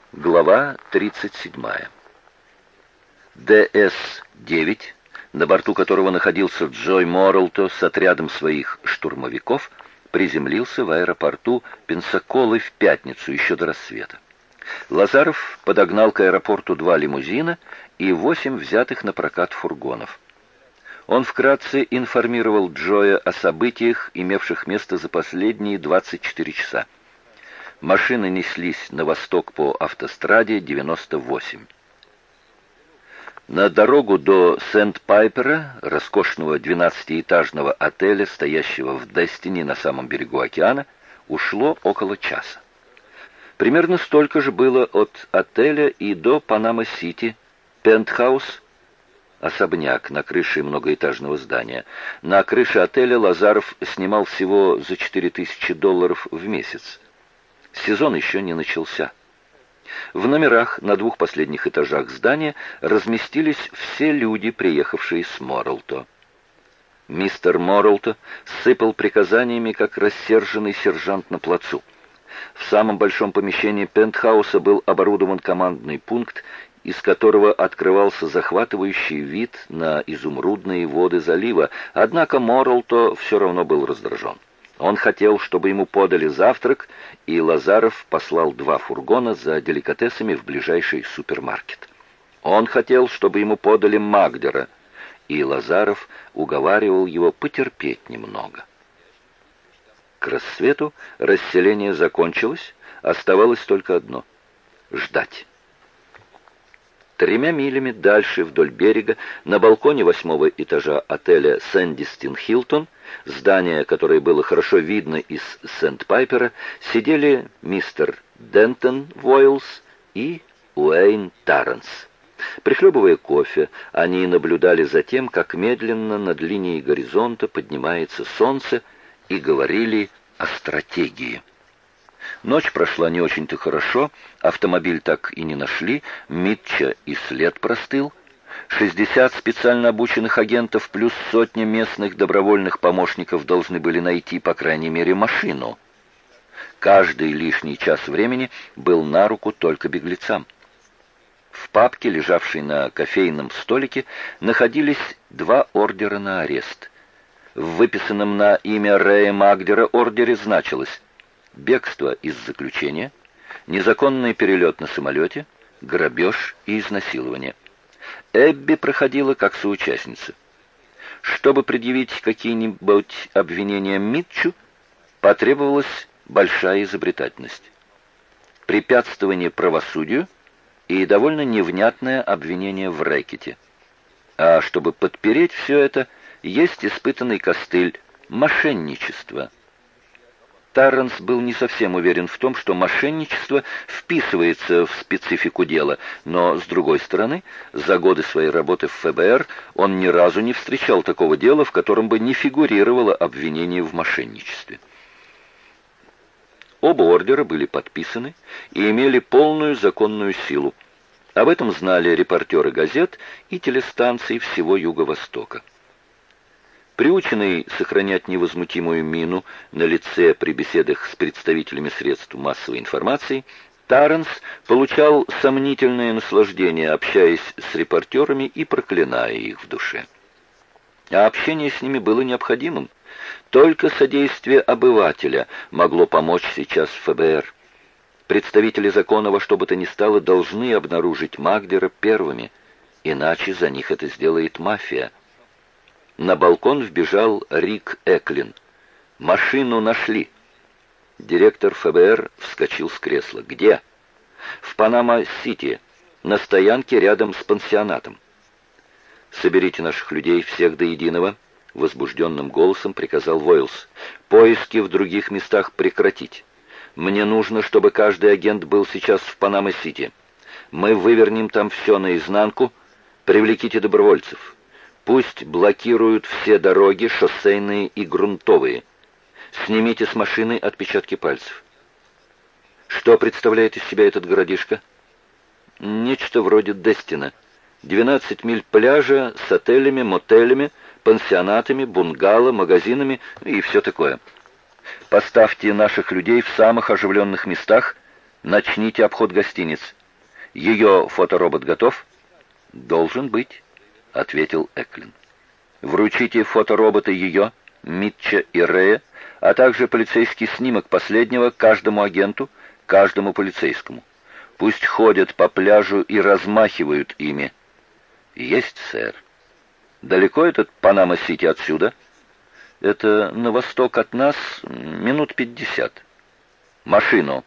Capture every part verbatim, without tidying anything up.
Глава тридцать семь. Дэ эс девять, на борту которого находился Джой Моррелто с отрядом своих штурмовиков, приземлился в аэропорту Пенсаколы в пятницу, еще до рассвета. Лазаров подогнал к аэропорту два лимузина и восемь взятых на прокат фургонов. Он вкратце информировал Джоя о событиях, имевших место за последние двадцать четыре часа. Машины неслись на восток по автостраде девяносто восемь. На дорогу до Сент-Пайпера, роскошного двенадцатиэтажного отеля, стоящего в Дестини на самом берегу океана, ушло около часа. Примерно столько же было от отеля и до Панама-Сити, пентхаус, особняк на крыше многоэтажного здания. На крыше отеля Лазаров снимал всего за четыре тысячи долларов в месяц. Сезон еще не начался. В номерах на двух последних этажах здания разместились все люди, приехавшие с Моррелто. Мистер Моррелто сыпал приказаниями, как рассерженный сержант на плацу. В самом большом помещении пентхауса был оборудован командный пункт, из которого открывался захватывающий вид на изумрудные воды залива, однако Моррелто все равно был раздражен. Он хотел, чтобы ему подали завтрак, и Лазаров послал два фургона за деликатесами в ближайший супермаркет. Он хотел, чтобы ему подали Магдера, и Лазаров уговаривал его потерпеть немного. К рассвету расселение закончилось, оставалось только одно — ждать. Тремя милями дальше вдоль берега, на балконе восьмого этажа отеля «Сэндистин Хилтон», здание, которое было хорошо видно из Сент-Пайпера, сидели мистер Дентон Войлс и Уэйн Тарренс. Прихлебывая кофе, они наблюдали за тем, как медленно над линией горизонта поднимается солнце, и говорили о стратегии. Ночь прошла не очень-то хорошо, автомобиль так и не нашли, Митча и след простыл. шестьдесят специально обученных агентов плюс сотня местных добровольных помощников должны были найти, по крайней мере, машину. Каждый лишний час времени был на руку только беглецам. В папке, лежавшей на кофейном столике, находились два ордера на арест. В выписанном на имя Рэя Магдера ордере значилось: бегство из заключения, незаконный перелет на самолете, грабеж и изнасилование. Эбби проходила как соучастница. Чтобы предъявить какие-нибудь обвинения Митчу, потребовалась большая изобретательность, препятствование правосудию и довольно невнятное обвинение в рэкете. А чтобы подпереть все это, есть испытанный костыль — мошенничество. Тарренс был не совсем уверен в том, что мошенничество вписывается в специфику дела, но, с другой стороны, за годы своей работы в эф бэ эр он ни разу не встречал такого дела, в котором бы не фигурировало обвинение в мошенничестве. Оба ордера были подписаны и имели полную законную силу. Об этом знали репортеры газет и телестанций всего Юго-Востока. Приученный сохранять невозмутимую мину на лице при беседах с представителями средств массовой информации, Тарренс получал сомнительное наслаждение, общаясь с репортерами и проклиная их в душе. А общение с ними было необходимым. Только содействие обывателя могло помочь сейчас эф бэ эр. Представители закона во что бы то ни стало должны обнаружить Магдера первыми, иначе за них это сделает мафия. На балкон вбежал Рик Эклин. «Машину нашли!» Директор эф бэ эр вскочил с кресла. «Где?» «В Панама-Сити, на стоянке рядом с пансионатом». «Соберите наших людей, всех до единого», — возбужденным голосом приказал Войлс. «Поиски в других местах прекратить. Мне нужно, чтобы каждый агент был сейчас в Панама-Сити. Мы вывернем там все наизнанку. Привлеките добровольцев. Пусть блокируют все дороги, шоссейные и грунтовые. Снимите с машины отпечатки пальцев». «Что представляет из себя этот городишко?» «Нечто вроде Дестина. двенадцать миль пляжа с отелями, мотелями, пансионатами, бунгало, магазинами и все такое. Поставьте наших людей в самых оживленных местах, начните обход гостиниц. Ее фоторобот готов?» «Должен быть», — ответил Эклин. «Вручите фотороботы ее, Митча и Рэя, а также полицейский снимок последнего каждому агенту, каждому полицейскому. Пусть ходят по пляжу и размахивают ими». «Есть, сэр». «Далеко этот Панама-Сити отсюда?» «Это на восток от нас минут пятьдесят». «Машину».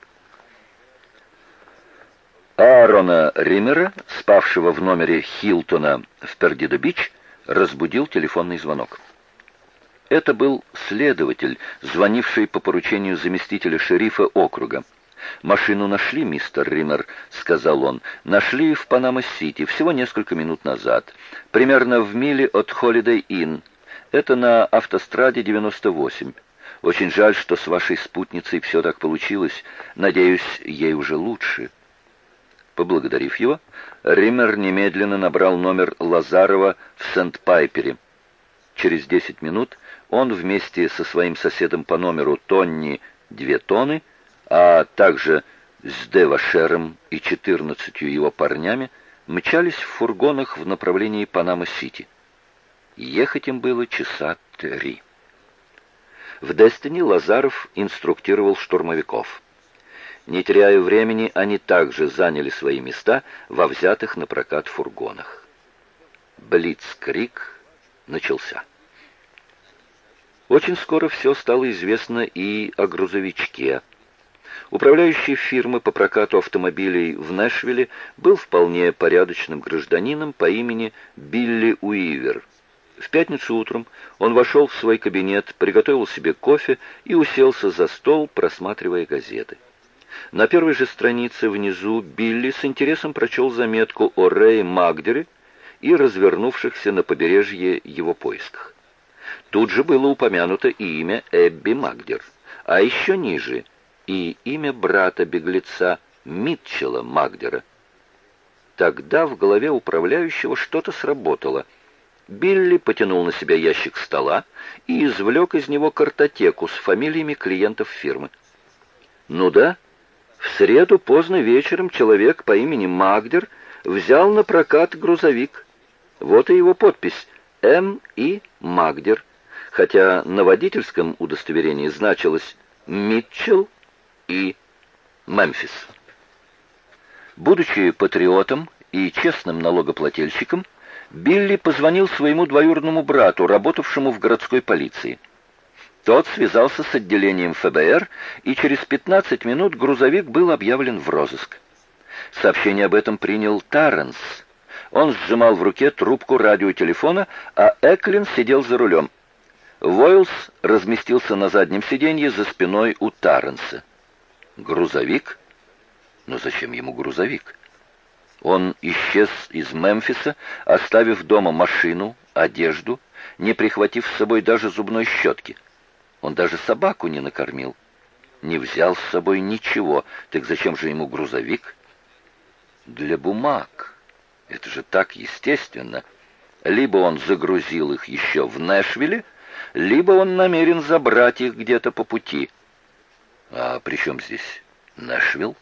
Аарона Риммера, спавшего в номере Хилтона в Пердидо-Бич, разбудил телефонный звонок. Это был следователь, звонивший по поручению заместителя шерифа округа. «Машину нашли, мистер Риммер», — сказал он. «Нашли в Панама-Сити всего несколько минут назад, примерно в миле от Холидей-Инн. Это на автостраде девяносто восемь. Очень жаль, что с вашей спутницей все так получилось. Надеюсь, ей уже лучше». Поблагодарив его, Риммер немедленно набрал номер Лазарова в Сент-Пайпере. Через десять минут он вместе со своим соседом по номеру Тонни две тонны, а также с Девашером и четырнадцатью его парнями мчались в фургонах в направлении Панама-Сити. Ехать им было часа три. В Дестини Лазаров инструктировал штурмовиков. Не теряя времени, они также заняли свои места во взятых на прокат фургонах. Блицкриг начался. Очень скоро все стало известно и о грузовичке. Управляющий фирмы по прокату автомобилей в Нэшвилле был вполне порядочным гражданином по имени Билли Уивер. В пятницу утром он вошел в свой кабинет, приготовил себе кофе и уселся за стол, просматривая газеты. На первой же странице внизу Билли с интересом прочел заметку о Рэе Магдере и развернувшихся на побережье его поисках. Тут же было упомянуто и имя Эбби Магдер, а еще ниже и имя брата-беглеца Митчелла Магдера. Тогда в голове управляющего что-то сработало. Билли потянул на себя ящик стола и извлек из него картотеку с фамилиями клиентов фирмы. Ну да, в среду поздно вечером человек по имени Магдер взял на прокат грузовик. Вот и его подпись «М. И. Магдер», хотя на водительском удостоверении значилось «Митчелл и Мемфис». Будучи патриотом и честным налогоплательщиком, Билли позвонил своему двоюродному брату, работавшему в городской полиции. Тот связался с отделением эф бэ эр, и через пятнадцать минут грузовик был объявлен в розыск. Сообщение об этом принял Тарренс. Он сжимал в руке трубку радиотелефона, а Эклин сидел за рулем. Войлс разместился на заднем сиденье за спиной у Тарренса. Грузовик? Но зачем ему грузовик? Он исчез из Мемфиса, оставив дома машину, одежду, не прихватив с собой даже зубной щетки. Он даже собаку не накормил. Не взял с собой ничего. Так зачем же ему грузовик? Для бумаг. Это же так естественно. Либо он загрузил их еще в Нэшвилле, либо он намерен забрать их где-то по пути. А при чем здесь Нэшвилл?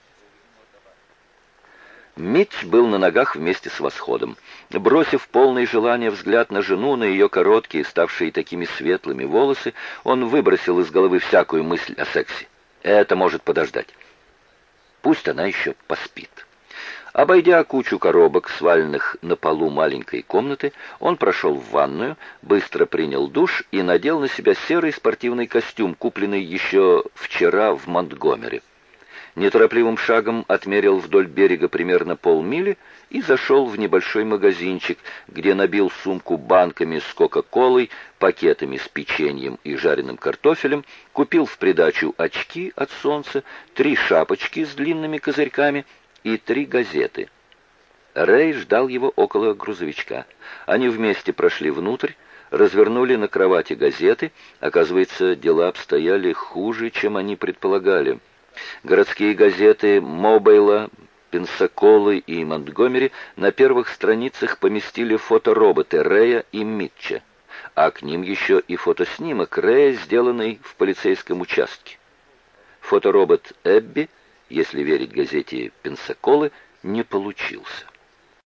Митч был на ногах вместе с восходом. Бросив полное желание взгляд на жену, на ее короткие, ставшие такими светлыми волосы, он выбросил из головы всякую мысль о сексе. Это может подождать. Пусть она еще поспит. Обойдя кучу коробок, сваленных на полу маленькой комнаты, он прошел в ванную, быстро принял душ и надел на себя серый спортивный костюм, купленный еще вчера в Монтгомери. Неторопливым шагом отмерил вдоль берега примерно полмили и зашел в небольшой магазинчик, где набил сумку банками с кока-колой, пакетами с печеньем и жареным картофелем, купил в придачу очки от солнца, три шапочки с длинными козырьками и три газеты. Рэй ждал его около грузовичка. Они вместе прошли внутрь, развернули на кровати газеты. Оказывается, дела обстояли хуже, чем они предполагали. Городские газеты Мобайла, Пенсаколы и Монтгомери на первых страницах поместили фотороботы Рэя и Митча, а к ним еще и фотоснимок Рэя, сделанный в полицейском участке. Фоторобот Эбби если верить газете «Пенсаколы», не получился.